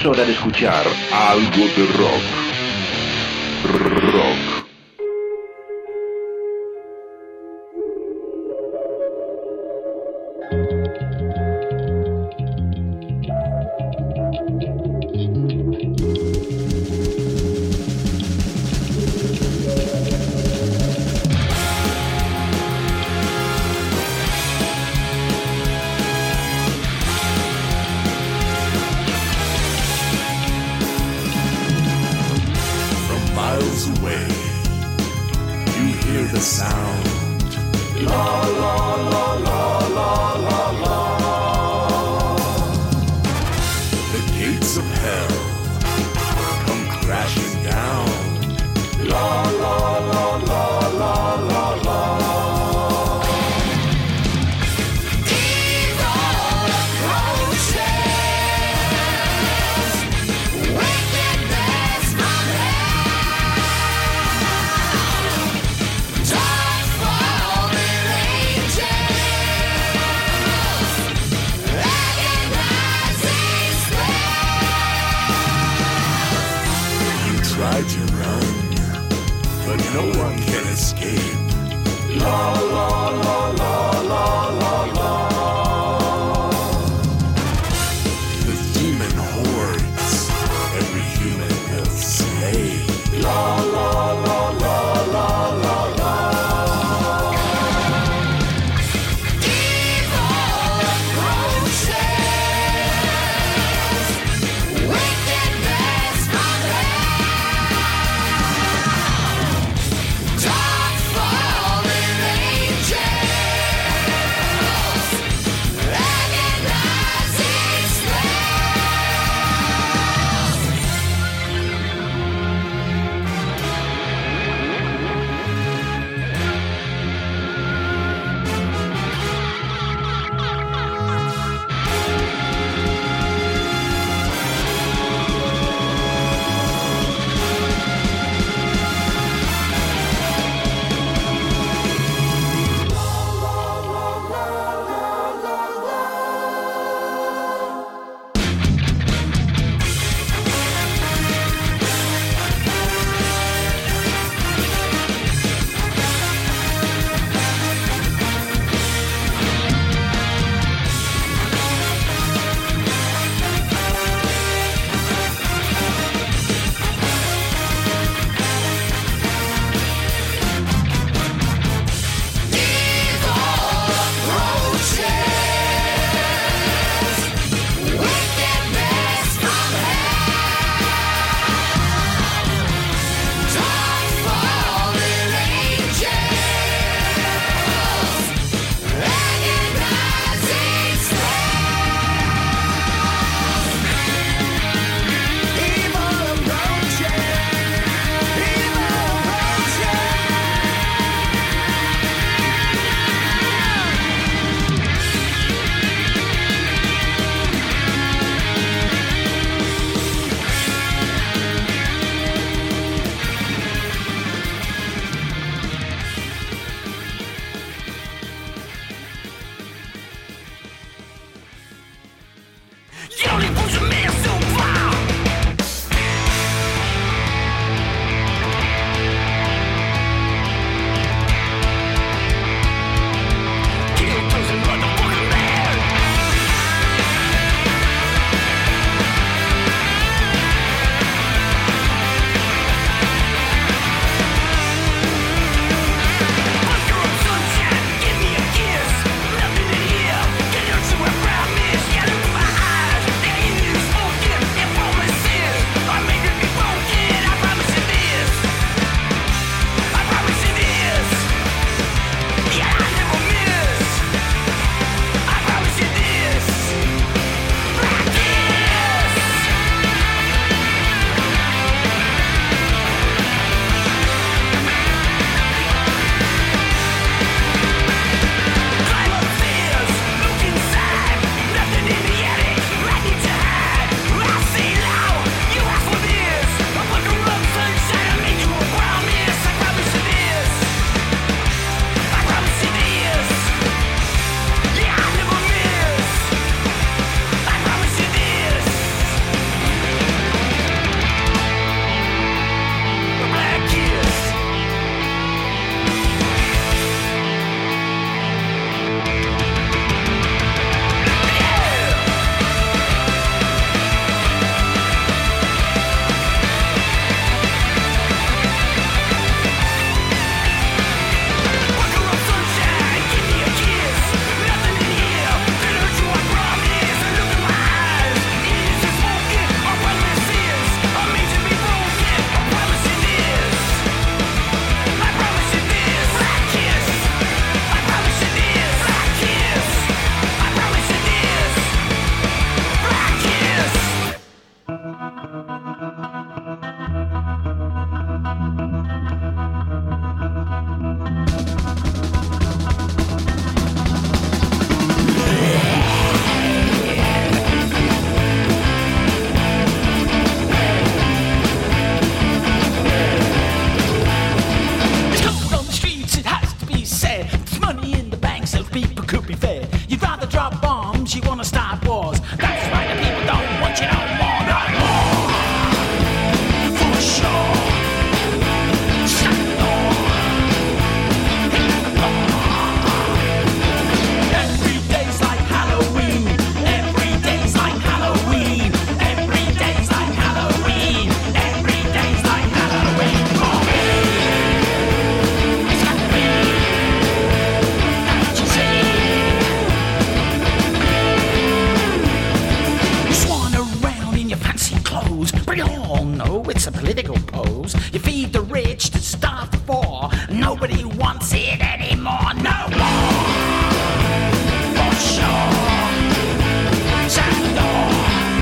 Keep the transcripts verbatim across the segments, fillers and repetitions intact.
Es hora de escuchar algo de rock. Rock. Don't fall in angels. all know it's a political pose. You feed the rich to starve the poor. Nobody wants it anymore. No more, for sure. Sound off.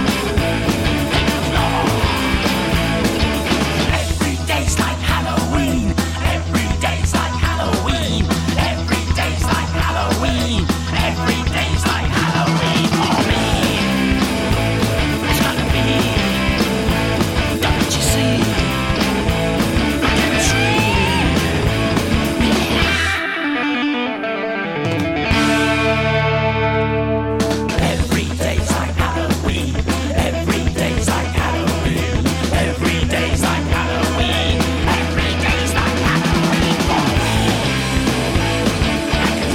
Every day's like Halloween. Every day's like Halloween. Every day's like Halloween. Every day's like Halloween for me. It's gonna be. Don't you see? Chemistry. Every day's like Halloween. Every day's like Halloween. Every day's like Halloween. Every day's like Halloween for me. Like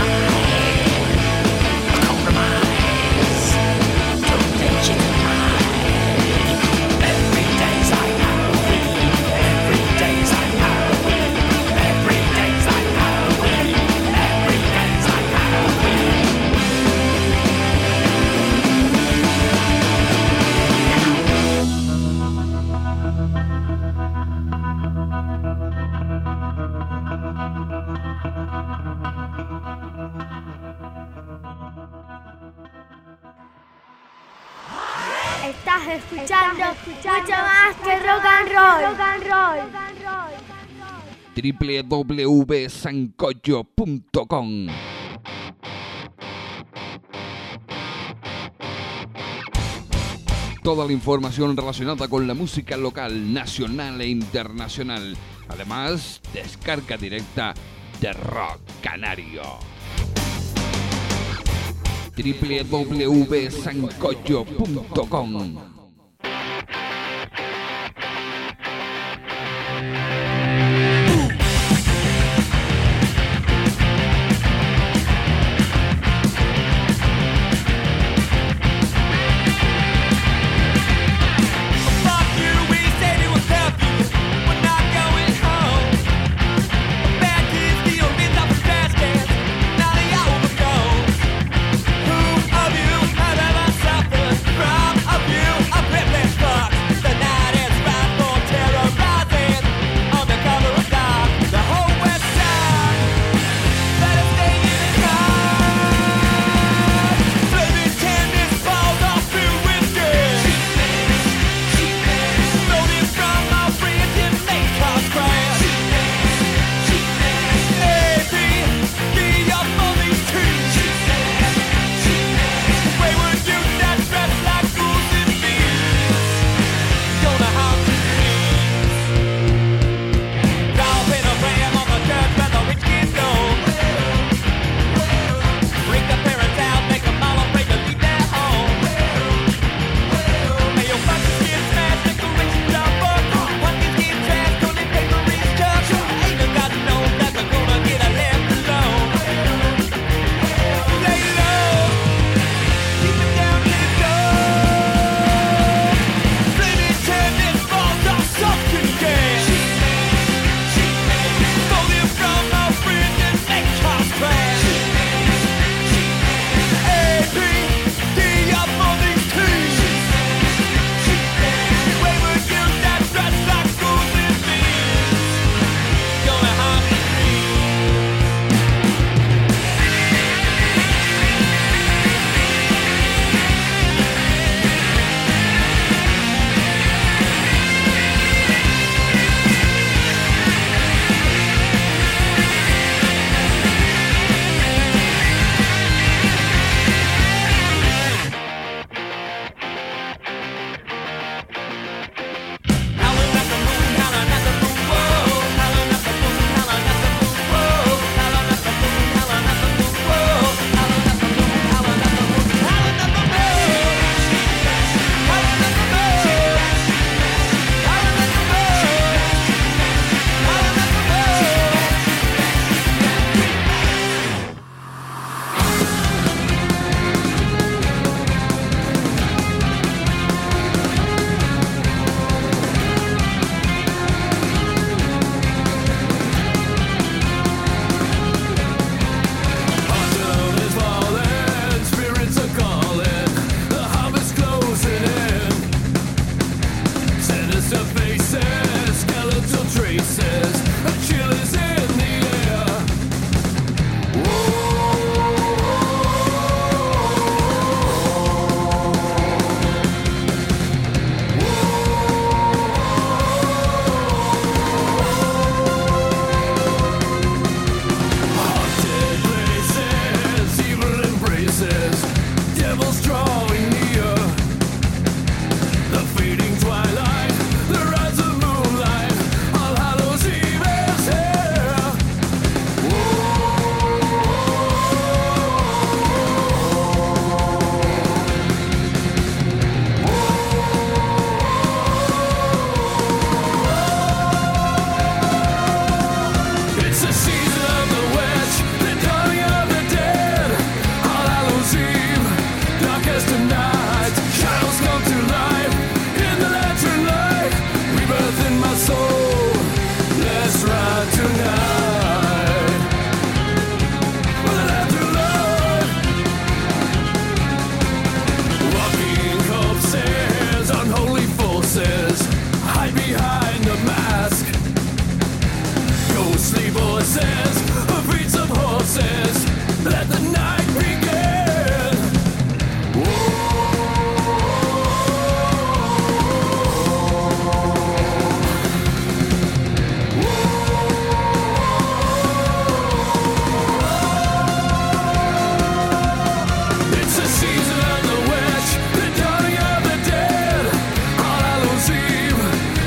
a compromise. Don't let you deny. Every day's like Halloween. Every day's like Halloween. Every day's like Halloween. Every day's like Halloween. Estás escuchando, mucho más que rock and roll. Rock and roll. w w w punto sancocho punto com. Toda la información relacionada con la música local, nacional e internacional. Además, descarga directa de Rock Canario. w w w punto sancocho punto com. Who of you have ever suffered from abuse?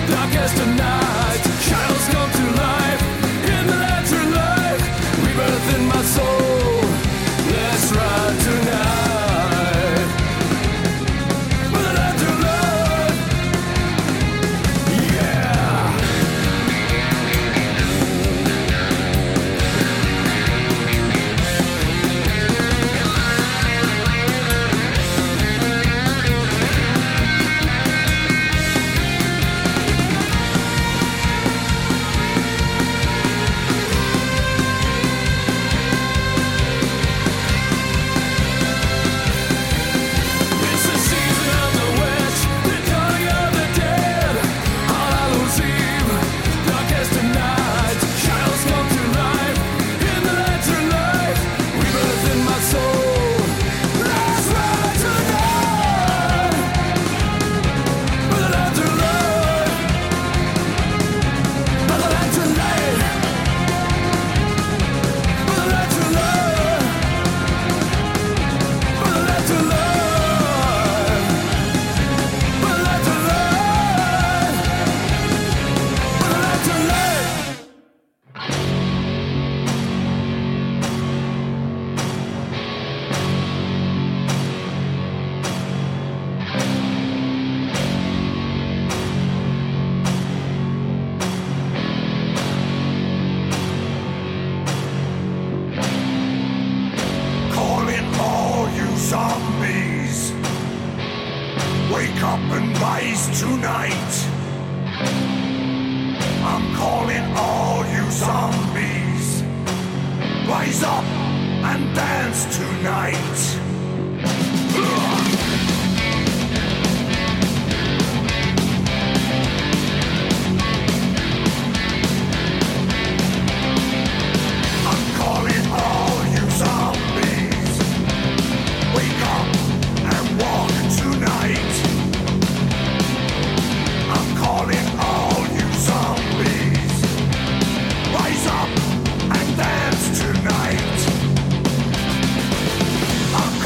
darkest of night, shadows come to life. In the lantern light, rebirth in my soul. Let's ride tonight. With the lantern light, yeah. It's the season of the witch, the dawning of the dead. On Hallows Eve, darkest of night, shadows come to life. In the lantern light, rebirth in my soul. Let's ride tonight. With the lantern light, by the lantern light, by the lantern light, by the lantern light. Calling all you zombies. Wake up and rise tonight. I'm calling all you zombies. Rise up and dance tonight. I'm calling all you zombies. Wake up and walk tonight. I'm calling all you zombies. Rise up and dance tonight. I'm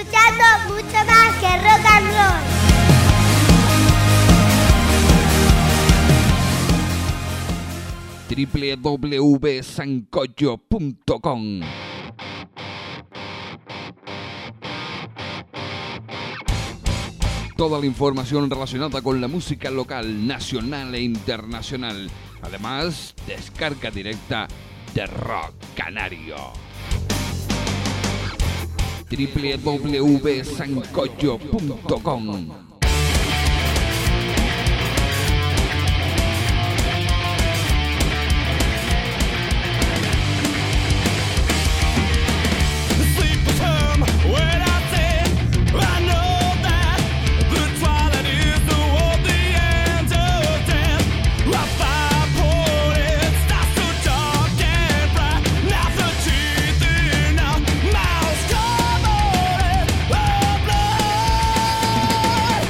escuchando mucho más que rock and roll. doble u doble u doble u punto sancocho punto com. Toda la información relacionada con la música local, nacional e internacional. Además, descarga directa de Rock Canario. doble u doble u doble u punto sancocho punto com. Mouse, come on, oh blood.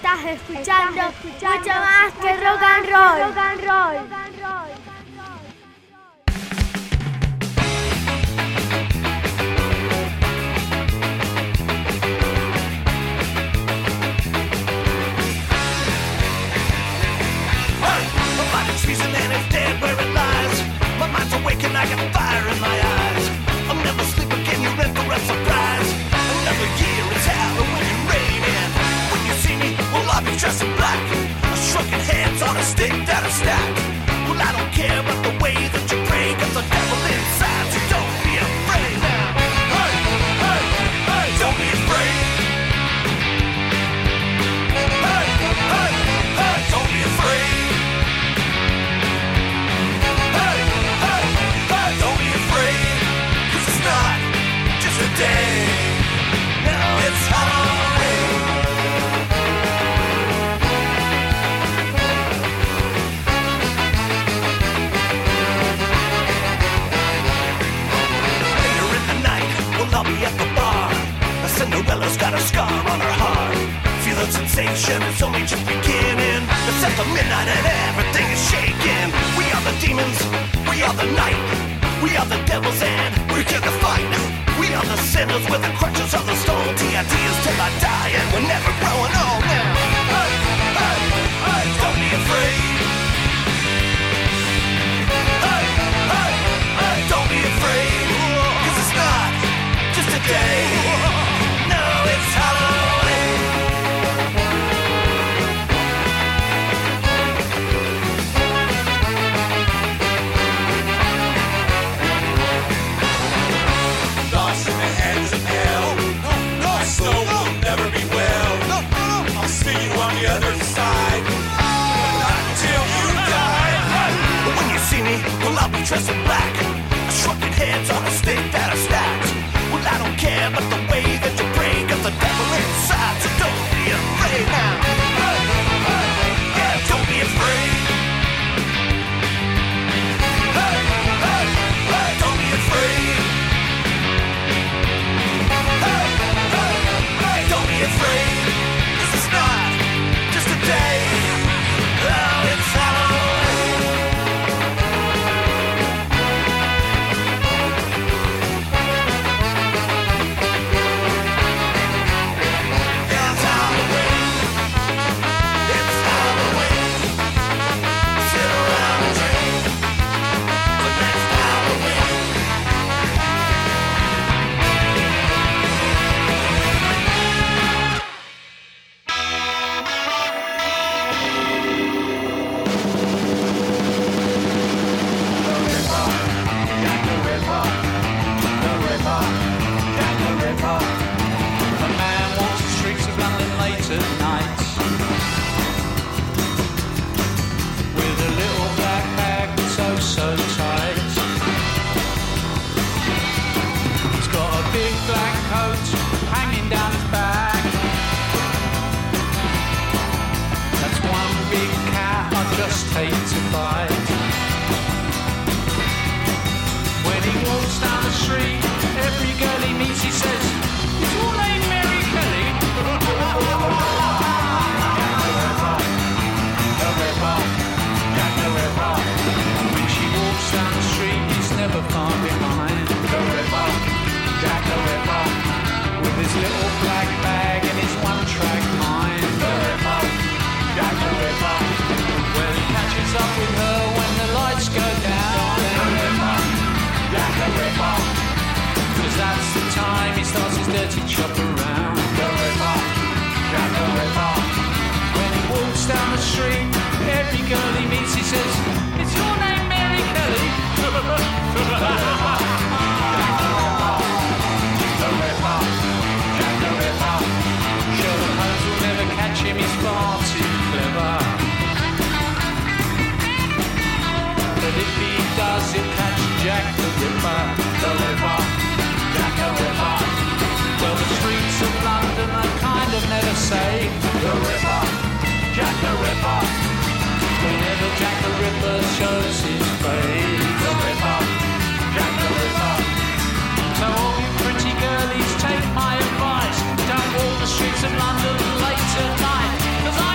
Estás escuchando mucho más que rock and roll. Rock and roll. Treason and it's dead where it lies. My mind's awake and I got fire in my eyes. I'll never sleep again, you're in for a surprise. Another year, it's Halloween raining. When you see me, well I'll be dressed in black. Shrunken hands on a stick that I stack. Well I don't care about the way that you pray, cause the devil inside, so don't be afraid now. Hey, hey, hey, don't be afraid. Hey, hey, hey, don't be afraid. Day. Now it's Halloween. Later in the night, well I'll be at the bar. Cinderella's got a scar on her heart. Feel the sensation, it's only just beginning. It's after midnight and everything is shaking. We are the demons, we are the night. We are the devils and we're here to fight. We are the sinners with the crutches of the stone. T I D is till I die and we're never growing old now. Hey, hey, hey, don't be afraid. Hey, hey, hey, don't be afraid. Cause it's not just a day. No, it's Halloween. Lost in the hands of hell. My soul will never be well. I'll see you on the other side. But not until you die. When you see me, well I'll be dressed in black. Shrunken heads on a stick that I stacked. Well I don't care about the way that you pray, cause the devil inside, so don't be afraid now. Hey, hey, yeah, don't be afraid. Hey, hey, hey, don't be afraid. Hey, hey, hey, don't be afraid. This is not just a day. Oh, it's Halloween. It's Halloween. It's Halloween. Sit around and drink the next Halloween. A man walks the streets of London late at night with a little black bag that's oh so tight. He's got a big black coat hanging down his back. That's one big cat I just hate to bite. When he walks down the street, every girl he meets he says, "Is your name Mary Kelly?" When she walks down the street, he's never far behind. Jack the Ripper, with his little black bag and his one-track mind. Jack the Ripper, well he catches up with her when the lights go down. Jack the Ripper, cause that's the time he starts his dirty chop around. The Ripper, Jack the Ripper. When he walks down the street, every girl he meets he says, "Is your name Mary Kelly?" The Ripper, Jack the Ripper. Sherlock Holmes will never catch him, he's far too clever. But if he does, he'll catch Jack the Ripper. The Ripper, Jack the Ripper. Well, the streets of London are kind of never safe. The Ripper, Jack the Ripper. Whenever Jack the Ripper shows his face. The Ripper, Jack the Ripper. So all you pretty girlies, take my advice. Don't walk the streets of London late at night, 'cause I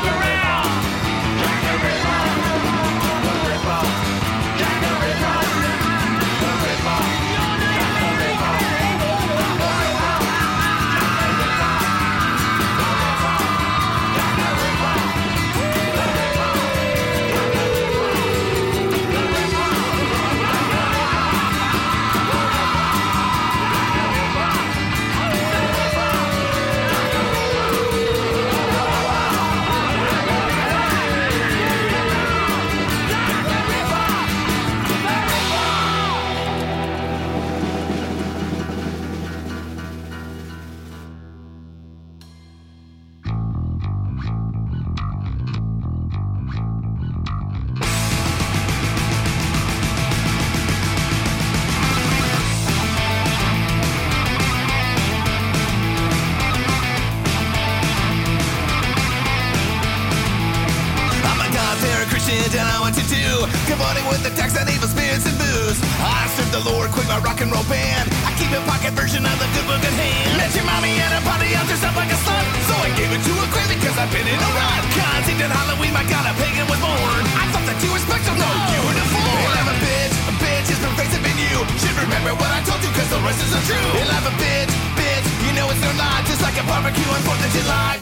what to do. Cavorting with the text and evil spirits and booze. I serve the Lord, quit my rock and roll band. I keep a pocket version of the good book at hand. Met your mommy at a party, out dressed up like a slut. So I gave it to her crazy cause I've been in a rut. Conceived at Halloween, my god, a pagan was born. I thought that you were special, no uniform. You'll have a bitch, a bitch is pervasive in you. Should remember what I told you cause the rest isn't true. You'll have a bitch, bitch, you know it's no lie. Just like a barbecue on fourth of July.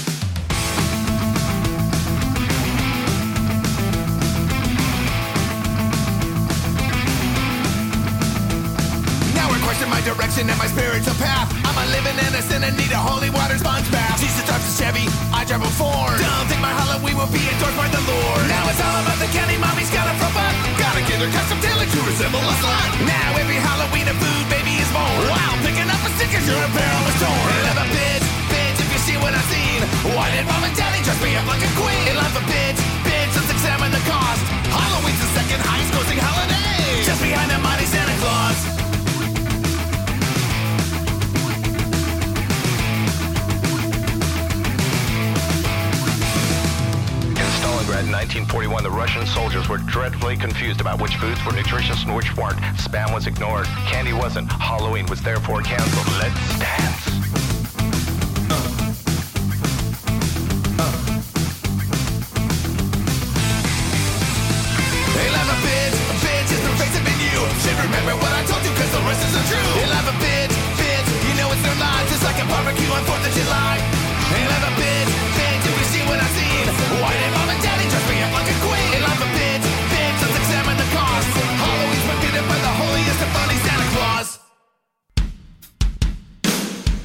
Question my direction and my spiritual path. I'm a living innocent and need a holy water sponge bath. Jesus drives a Chevy, I drive a Ford. Don't think my Halloween will be endorsed by the Lord. Now it's all about the candy, mommy's got a front butt. Gotta get her custom tailored to resemble a slut. Now every Halloween a food baby is born. Wow, picking up a stickers, your apparel is torn. I love a bitch, bitch, if you see what I've seen. Why did mom and daddy dress me up like a queen? I love a bitch, bitch, let's examine the cost. Halloween's the second highest grossing holiday, just behind the mighty Santa Claus. In nineteen forty-one, the Russian soldiers were dreadfully confused about which foods were nutritious and which weren't. Spam was ignored. Candy wasn't. Halloween was therefore canceled. Let's dance. Hey, love a bitch, a bitch is pervasive in you. Should remember what I told you cause the rest isn't true. Hey, love a bitch, bitch, you know it's no lie. Just like a barbecue on fourth of July. Hey, love a bitch, bitch, if you see what I've seen. Why did mom and daddy dress me up like a queen? Hey, love a bitch, bitch, let's examine the cost. Halloween's repeated by the holiest of funny Santa Claus.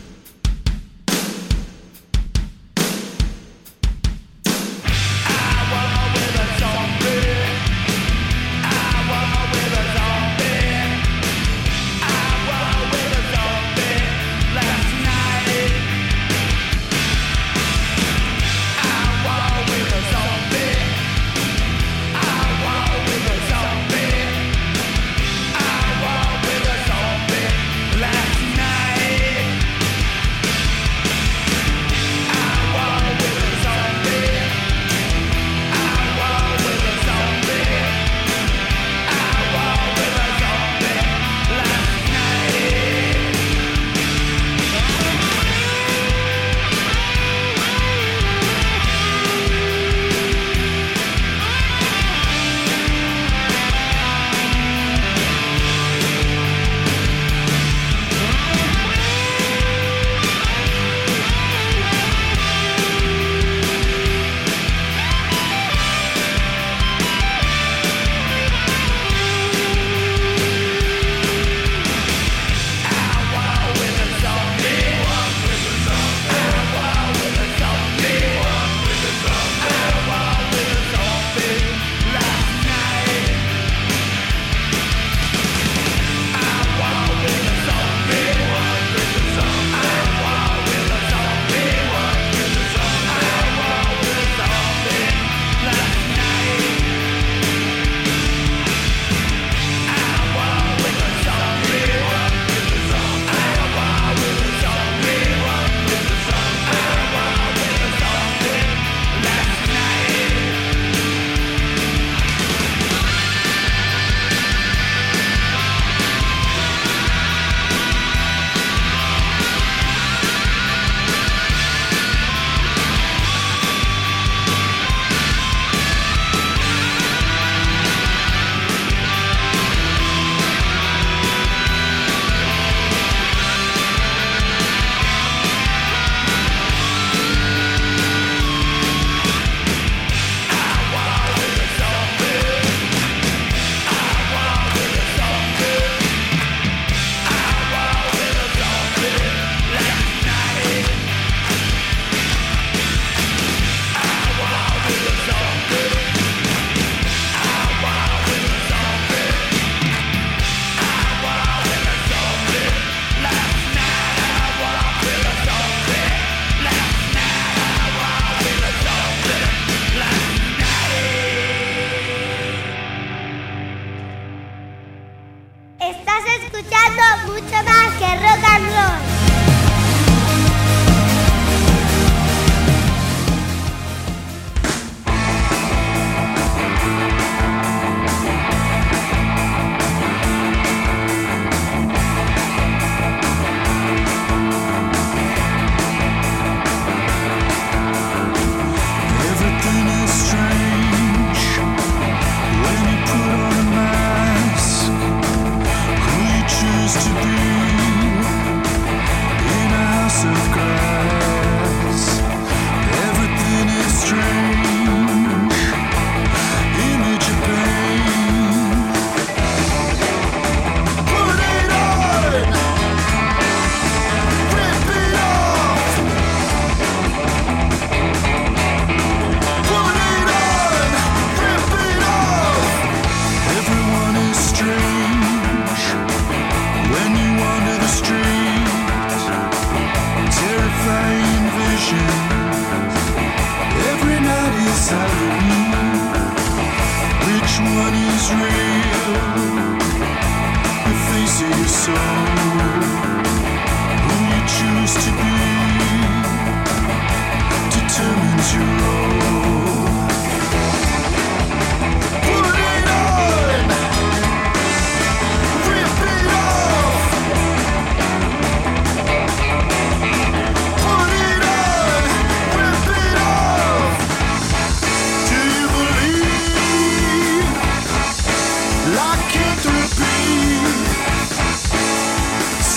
terrifying vision. Every night is Halloween. Which one is real? The face of your soul. Who you choose to be determines your role. Put it on, rip it off. Put it on, rip it off. Do you believe lycanthropy?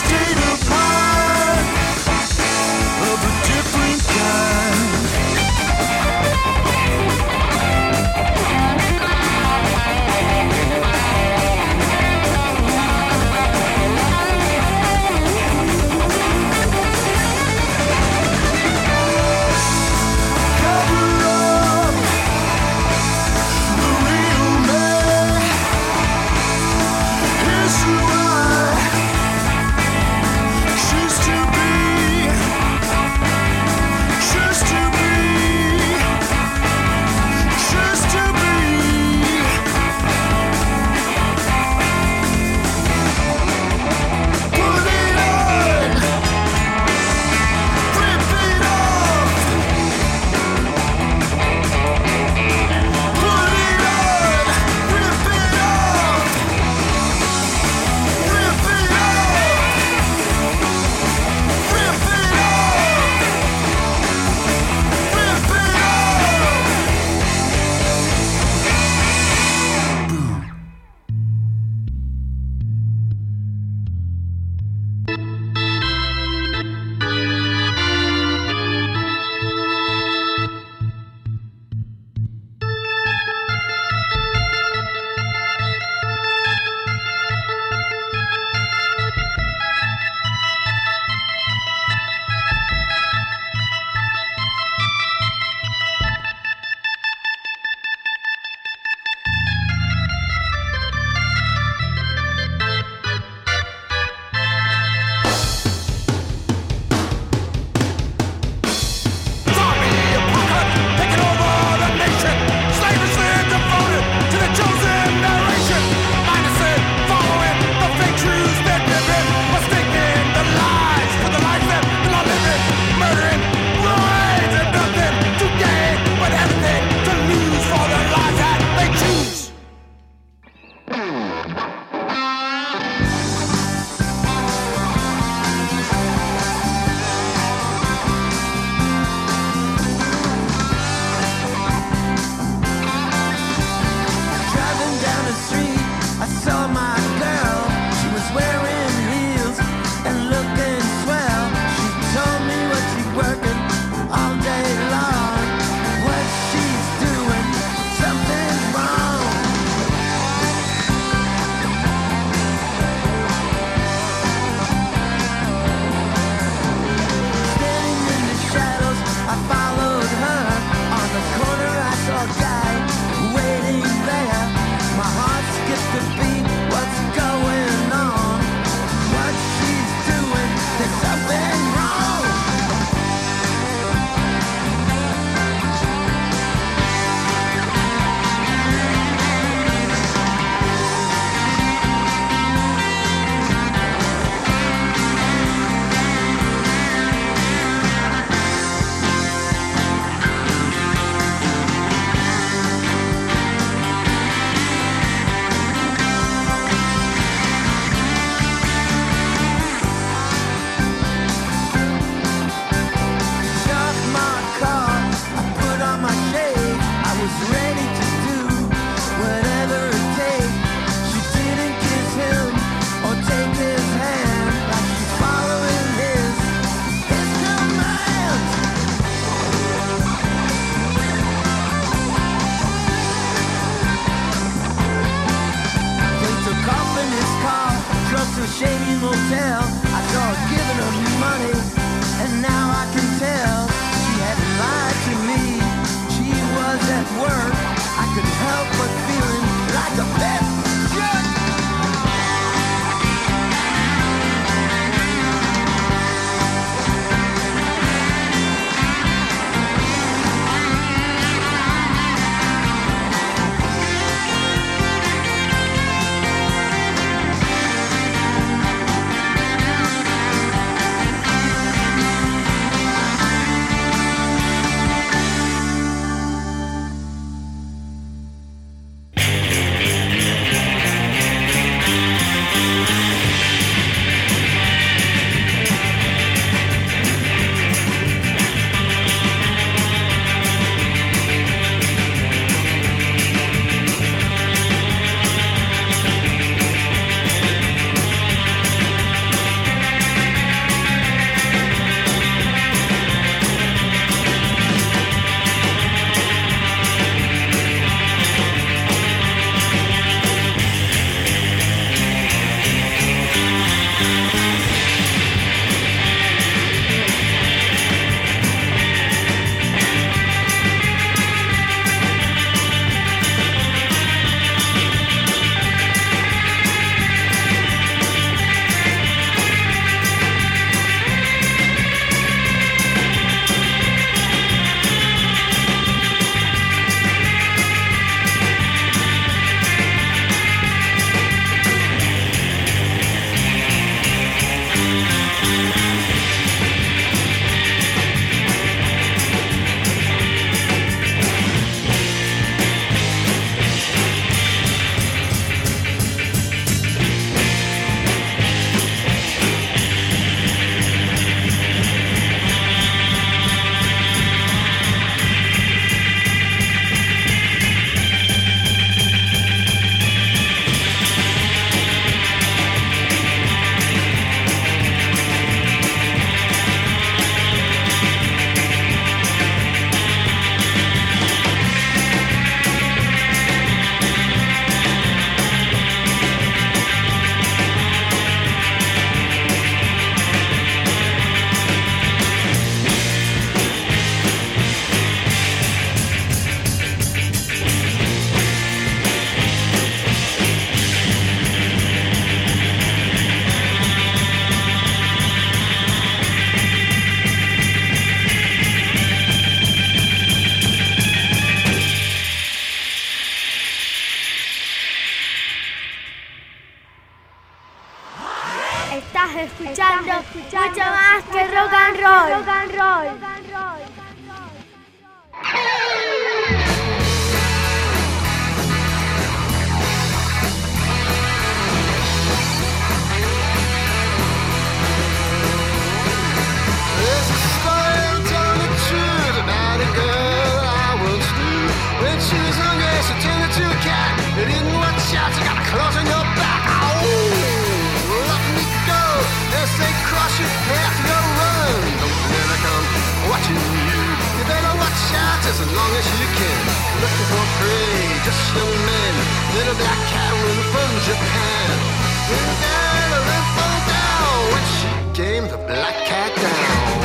young man, little black cat woman from Japan. Went down, I went fall down when she came the black cat down.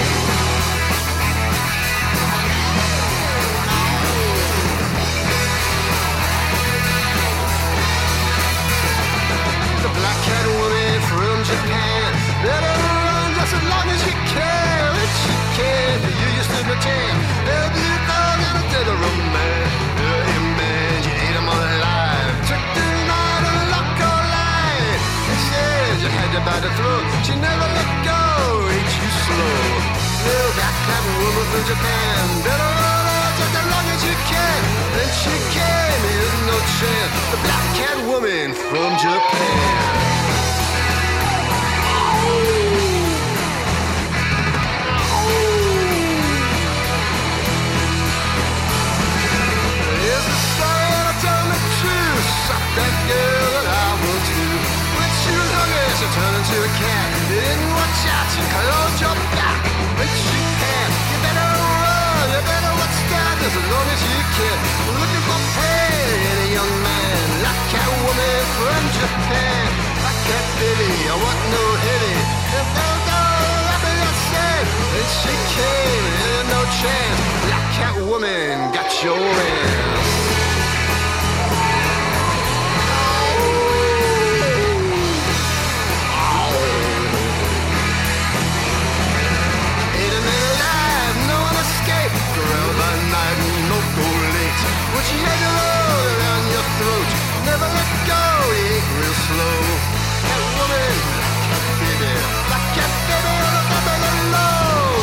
The black cat woman from Japan, better run just as long as you can. If she can, you used to pretend there'll be a dog and a dead man. Hey man, you ate him alive. Took the night and locked her line. They said you had her by the throat. She never let go, ain't you slow? Little black cat woman from Japan, better run just as long as you can. Then she came, here's no chance. The black cat woman from Japan. That girl that I will do. When she was hungry, she turned into a cat. Didn't watch out, she closed your back. When she can, you better run, you better watch that as long as you can. Looking for prey in a young man, like cat woman from Japan. Like cat baby, I want no heavy. If there's no rapping, I said. Then she came, and no chance. Black cat woman got your ass. Around by night, no go late. When she had your roll around your throat, never let go, ain't real slow. Cat woman, cat baby, like cat baby on a Babylon load.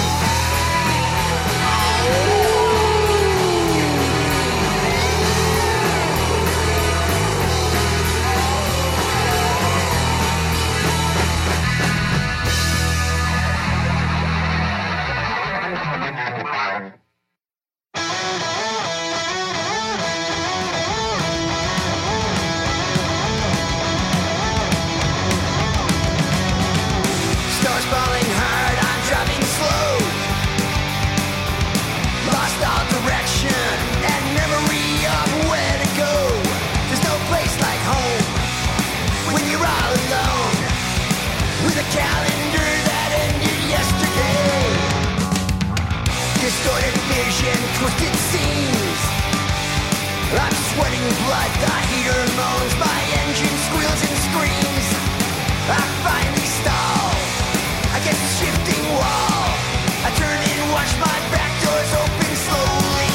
Twisted seams. I'm sweating blood, the heater moans, my engine squeals and screams. I finally stall against the shifting wall. I turn and watch my back doors open slowly.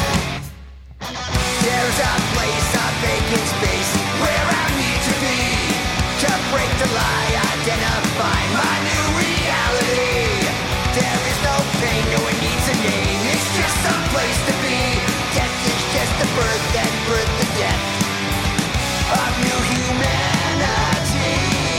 There's a place, a vacant space where I need to be to break the lie, identify my new reality. There is no pain, no one needs a name. It's just some place to be. Death is just the birth and birth the death of new humanity.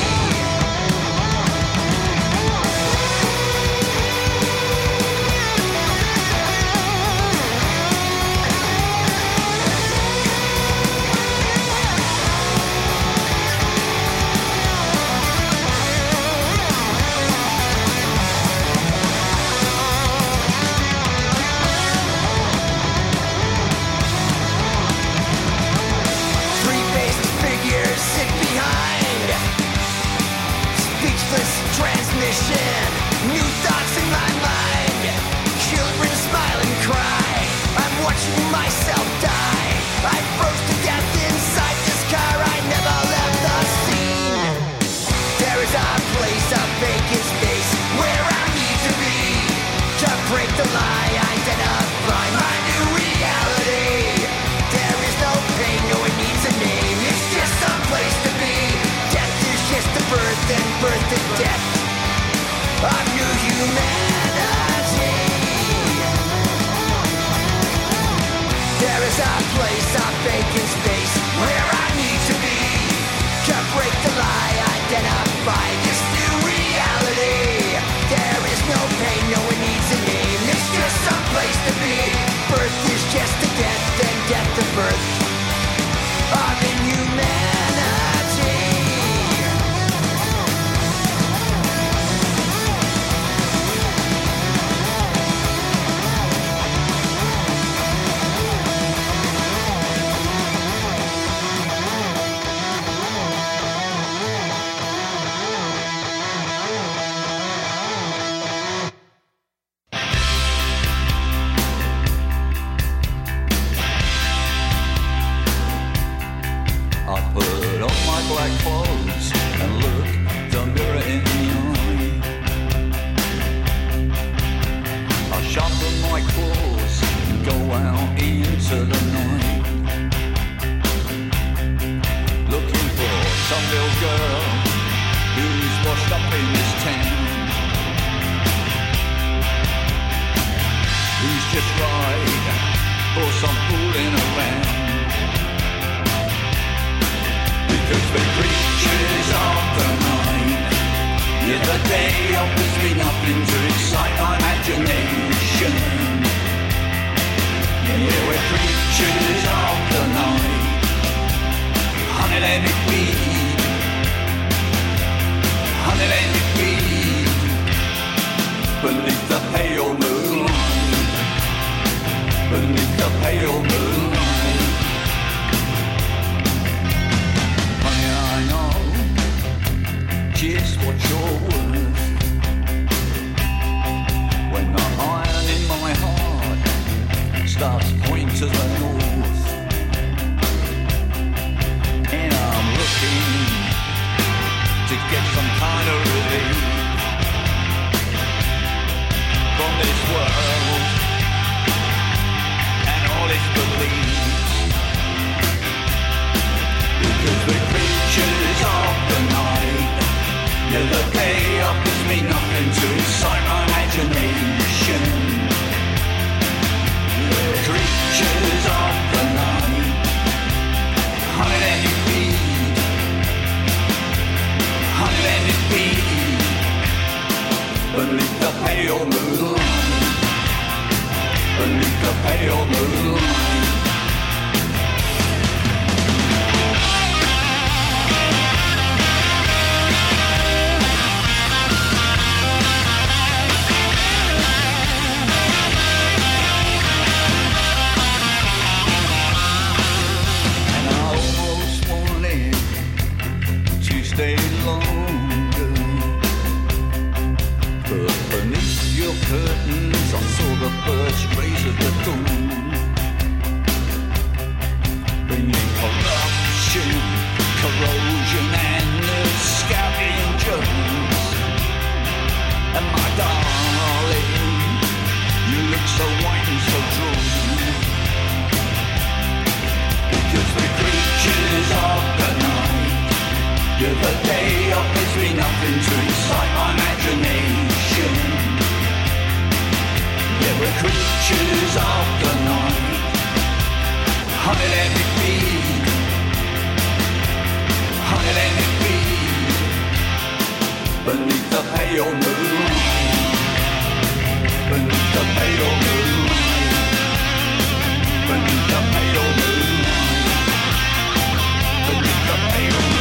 Transmission, new thoughts in my mind. Children smile and cry. I'm watching myself die. I froze to death inside this car. I never left the scene. There is a place, a vacant space where I need to be to break the lie, identify my new reality. There is no pain, no one needs a name. It's just some place to be. Death is just the birth and birth and death of new humanity. There is a place, a vacant space where I need to be to break the lie, identify this new reality. There is no pain, no one needs a name. It's just some sharpen my claws and go out into the night, looking for some little girl who's washed up in this town, who's just right for some fooling around. Because the creatures of the night, yeah, the day offers me nothing to excite my imagination. Yeah, we're creatures of the night. Honey, let me be. Honey, let me be. Beneath the pale moonlight. Beneath the pale moonlight. Honey, I know just what you're worth. When the iron in my heart starts pointing to the north, and I'm looking to get some kind of relief from this world and all its beliefs. Because the creatures of the night, yeah, the day offers me nothing to excite my imagination. The creatures of the night, honey, let me be. Honey, let me be. Beneath the pale moonlight. Beneath the pale moonlight. Stay longer, but beneath your curtains I saw the first rays of the dawn, bringing corruption, corrosion and the scavengers. And my darling, you look so white and so drawn, because the creatures of the night, yeah, the day offers me nothing to excite my imagination. Yeah, we're creatures of the night. Honey, let me be. Honey, let me be. Beneath the pale moonlight. Beneath the pale moonlight. Beneath the pale moonlight. Beneath the pale moonlight.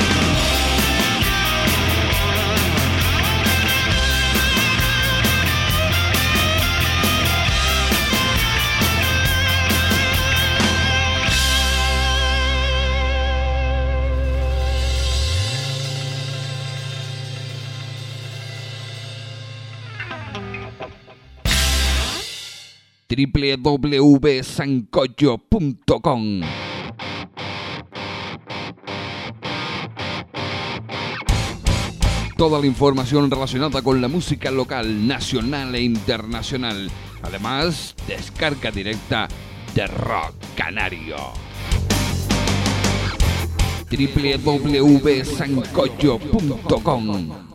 doble u doble u doble u punto sancocho punto com. Toda la información relacionada con la música local, nacional e internacional. Además, descarga directa de Rock Canario. doble u doble u doble u punto sancocho punto com.